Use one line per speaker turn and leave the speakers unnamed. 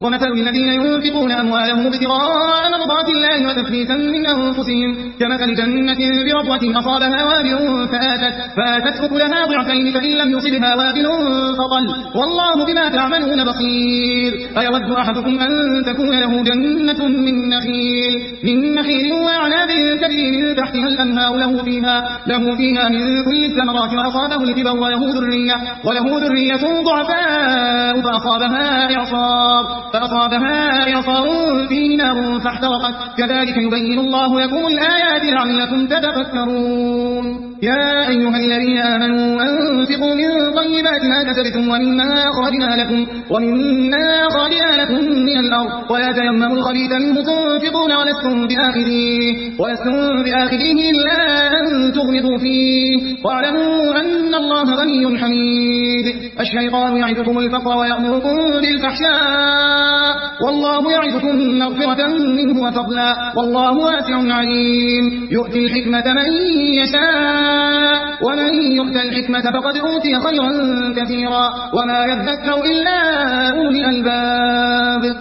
ومثل الذين ينفقون أموالهم ابتغاء مرضات الله وتثبيتا من أنفسهم كمثل جنة بربوة أصابها وابل فآتت أكلها ضعفين فإن لم يصبها وابل فطل والله بما تعملون بصير. أيود أحدكم أن تكون له جنة من نخيل وأعناب تجري من تحتها الأنهار له فيها من كل الثمرات وأصابه الكبر وله ذرية ضعفاء فأصابها إعصار فيه نار فاحترقت كذلك يبين الله لكم الآيات لعلكم تتفكرون. يا أيها الذين آمنوا أنفقوا من طيبات ما كسبتم ومما أخرجنا لكم من الأرض ولا تيمموا الخبيث منه تنفقون ولستم بآخذيه إلا أن تغمضوا فيه واعلموا أن الله غني حميد. الشيطان يعدكم الفقر ويأمركم بالفحشاء والله يعدكم مغفرة منه وفضلا والله واسع عليم. يؤتي الحكمة من يشاء ومن يؤت الحكمة فقد أوتي خيرا كثيرا وما يذكر إلا أولي الألباب.